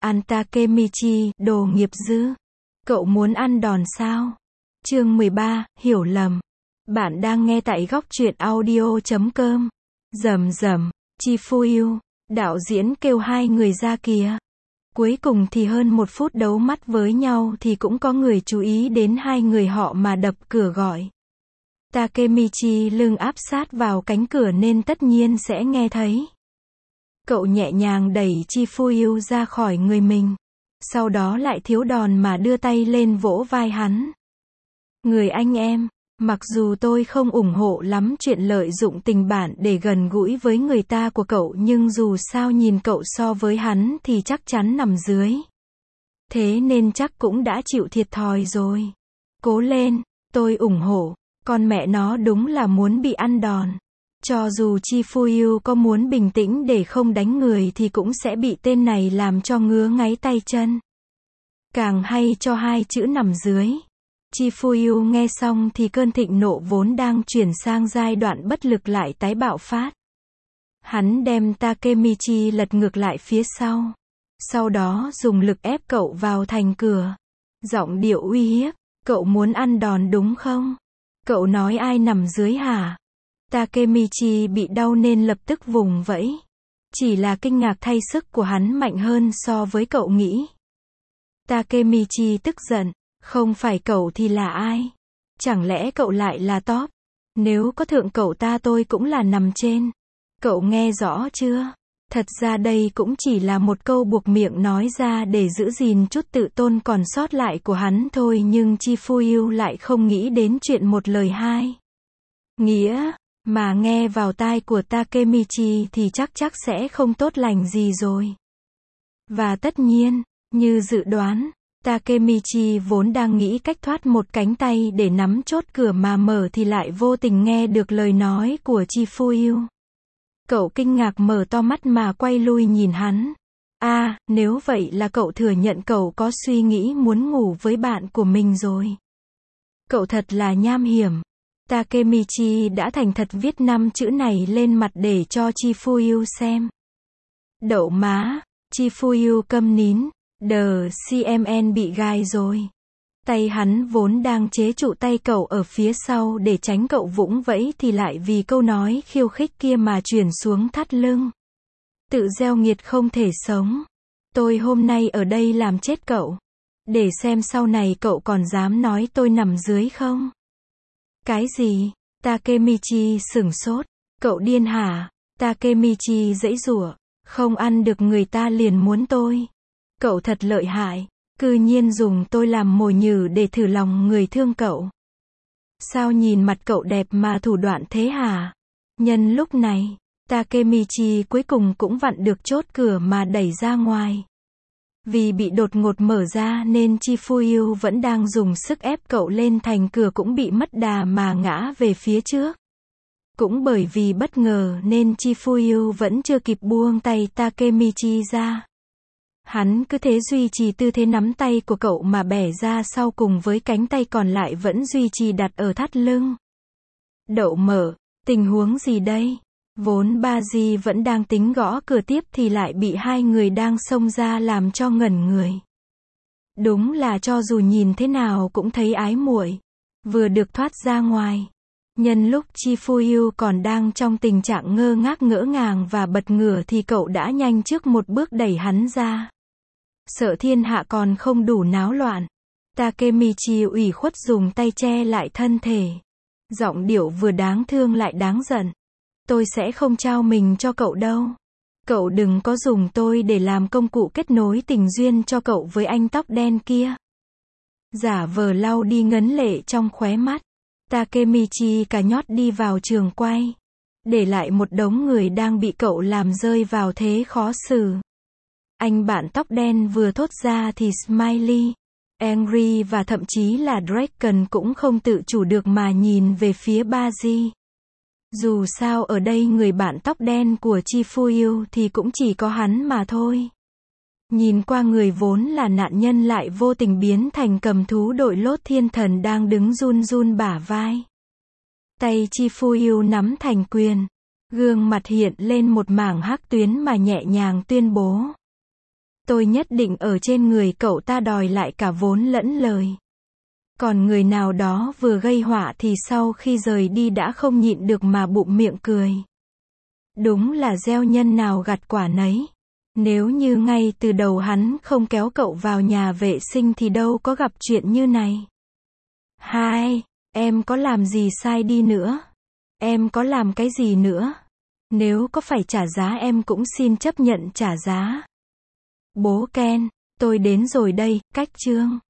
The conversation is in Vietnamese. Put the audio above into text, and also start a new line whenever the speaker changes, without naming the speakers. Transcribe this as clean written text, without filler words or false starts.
Ăn Takemichi, đồ nghiệp dư. Cậu muốn ăn đòn sao? Chương 13, hiểu lầm. Bạn đang nghe tại góc truyện audio.com. Rầm rầm, Chifuyu, đạo diễn kêu hai người ra kìa. Cuối cùng thì hơn 1 phút đấu mắt với nhau thì cũng có người chú ý đến hai người họ mà đập cửa gọi. Takemichi lưng áp sát vào cánh cửa nên tất nhiên sẽ nghe thấy. Cậu nhẹ nhàng đẩy Chifuyu ra khỏi người mình. Sau đó lại thiếu đòn mà đưa tay lên vỗ vai hắn. Người anh em, mặc dù tôi không ủng hộ lắm chuyện lợi dụng tình bạn để gần gũi với người ta của cậu, nhưng dù sao nhìn cậu so với hắn thì chắc chắn nằm dưới. Thế nên chắc cũng đã chịu thiệt thòi rồi. Cố lên, tôi ủng hộ. Con mẹ nó đúng là muốn bị ăn đòn. Cho dù Chifuyu có muốn bình tĩnh để không đánh người thì cũng sẽ bị tên này làm cho ngứa ngáy tay chân. Càng hay cho hai chữ nằm dưới. Chifuyu nghe xong thì cơn thịnh nộ vốn đang chuyển sang giai đoạn bất lực lại tái bạo phát. Hắn đem Takemichi lật ngược lại phía sau. Sau đó dùng lực ép cậu vào thành cửa. Giọng điệu uy hiếp. Cậu muốn ăn đòn đúng không? Cậu nói ai nằm dưới hả? Takemichi bị đau nên lập tức vùng vẫy. Chỉ là kinh ngạc thay sức của hắn mạnh hơn so với cậu nghĩ. Takemichi tức giận. Không phải cậu thì là ai? Chẳng lẽ cậu lại là top? Nếu có thượng cậu ta tôi cũng là nằm trên. Cậu nghe rõ chưa? Thật ra đây cũng chỉ là một câu buộc miệng nói ra để giữ gìn chút tự tôn còn sót lại của hắn thôi, nhưng Chifuyu lại không nghĩ đến chuyện một lời hai nghĩa, mà nghe vào tai của Takemichi thì chắc sẽ không tốt lành gì rồi. Và tất nhiên, như dự đoán, Takemichi vốn đang nghĩ cách thoát một cánh tay để nắm chốt cửa mà mở thì lại vô tình nghe được lời nói của Chifuyu. Cậu kinh ngạc mở to mắt mà quay lui nhìn hắn. Nếu vậy là cậu thừa nhận cậu có suy nghĩ muốn ngủ với bạn của mình rồi. Cậu thật là nham hiểm. Takemichi đã thành thật viết 5 chữ này lên mặt để cho Chifuyu xem. Đậu má, Chifuyu câm nín. CMN bị gai rồi. Tay hắn vốn đang chế trụ tay cậu ở phía sau để tránh cậu vũng vẫy thì lại vì câu nói khiêu khích kia mà chuyển xuống thắt lưng. Tự gieo nghiệt không thể sống. Tôi hôm nay ở đây làm chết cậu. Để xem sau này cậu còn dám nói tôi nằm dưới không? Cái gì? Takemichi sửng sốt. Cậu điên hả? Takemichi giãy giụa. Không ăn được người ta liền muốn tôi. Cậu thật lợi hại. Cư nhiên dùng tôi làm mồi nhử để thử lòng người thương cậu. Sao nhìn mặt cậu đẹp mà thủ đoạn thế hả? Nhân lúc này, Takemichi cuối cùng cũng vặn được chốt cửa mà đẩy ra ngoài. Vì bị đột ngột mở ra nên Chifuyu vẫn đang dùng sức ép cậu lên thành cửa cũng bị mất đà mà ngã về phía trước. Cũng bởi vì bất ngờ nên Chifuyu vẫn chưa kịp buông tay Takemichi ra. Hắn cứ thế duy trì tư thế nắm tay của cậu mà bẻ ra sau cùng với cánh tay còn lại vẫn duy trì đặt ở thắt lưng. Đậu mở, tình huống gì đây? Vốn Baji vẫn đang tính gõ cửa tiếp thì lại bị hai người đang xông ra làm cho ngẩn người. Đúng là cho dù nhìn thế nào cũng thấy ái muội. Vừa được thoát ra ngoài. Nhân lúc Chifuyu còn đang trong tình trạng ngơ ngác ngỡ ngàng và bật ngửa thì cậu đã nhanh trước một bước đẩy hắn ra. Sợ thiên hạ còn không đủ náo loạn. Takemichi ủy khuất dùng tay che lại thân thể. Giọng điệu vừa đáng thương lại đáng giận. Tôi sẽ không trao mình cho cậu đâu. Cậu đừng có dùng tôi để làm công cụ kết nối tình duyên cho cậu với anh tóc đen kia. Giả vờ lau đi ngấn lệ trong khóe mắt. Takemichi cà nhót đi vào trường quay. Để lại một đống người đang bị cậu làm rơi vào thế khó xử. Anh bạn tóc đen vừa thốt ra thì Smiley, Angry và thậm chí là Draken cũng không tự chủ được mà nhìn về phía Baji. Dù sao ở đây người bạn tóc đen của Chifuyu thì cũng chỉ có hắn mà thôi. Nhìn qua người vốn là nạn nhân lại vô tình biến thành cầm thú đội lốt thiên thần đang đứng run run bả vai. Tay Chifuyu nắm thành quyền. Gương mặt hiện lên một mảng hắc tuyến mà nhẹ nhàng tuyên bố. Tôi nhất định ở trên người cậu ta đòi lại cả vốn lẫn lời. Còn người nào đó vừa gây họa thì sau khi rời đi đã không nhịn được mà bụng miệng cười. Đúng là gieo nhân nào gặt quả nấy. Nếu như ngay từ đầu hắn không kéo cậu vào nhà vệ sinh thì đâu có gặp chuyện như này. Hai, em có làm gì sai đi nữa? Em có làm cái gì nữa? Nếu có phải trả giá em cũng xin chấp nhận trả giá. Bố Ken, tôi đến rồi đây, cách chương.